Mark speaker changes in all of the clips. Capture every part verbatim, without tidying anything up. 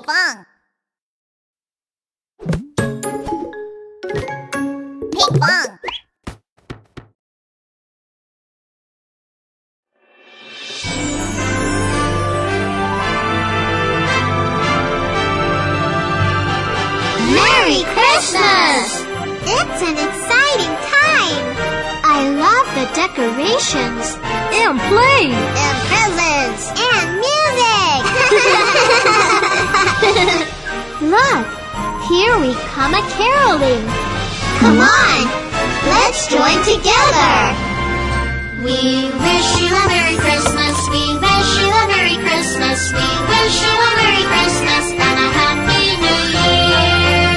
Speaker 1: pong. Ping pong.
Speaker 2: Merry Christmas!
Speaker 3: It's an exciting time.
Speaker 2: I love the decorations and play
Speaker 3: And presents. And music.
Speaker 2: Look, here we come a caroling.
Speaker 3: Come on, let's join together.
Speaker 2: We wish you a Merry Christmas. We wish you a Merry Christmas. We wish you a Merry Christmas and a Happy New Year.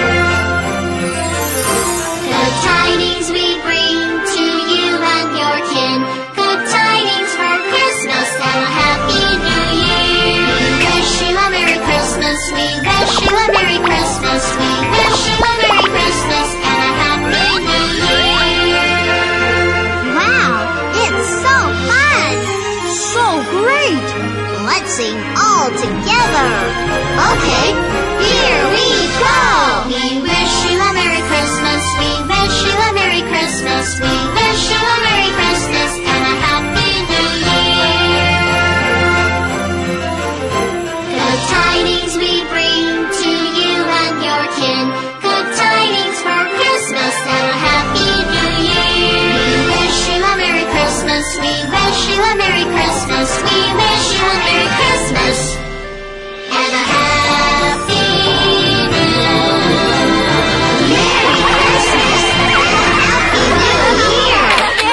Speaker 2: Good tidings we bring to you and your kin. Good tidings for Christmas and a Happy New Year. We wish you a Merry Christmas. We wish you a Merry Christmas. We wish you a Merry Christmas and a Happy New Year.
Speaker 3: Wow, it's so fun.
Speaker 2: So great!
Speaker 3: Let's sing all together. Okay, here we go.
Speaker 2: We wish you a Merry Christmas. We wish you a Merry Christmas. We wish you a Merry Christmas and a Happy New Year. Good tidings we bring to you and your kin. Good tidings for Christmas and a Happy New Year. We wish you a Merry Christmas. We wish you a Merry Christmas. We wish you a Merry Christmas and a Happy New Year.
Speaker 3: Merry Christmas and Happy New Year.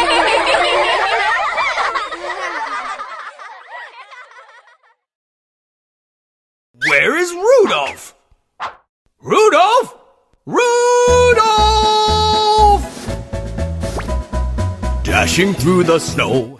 Speaker 4: Where is Rudolph? Rudolph! Rudolph! Dashing through the snow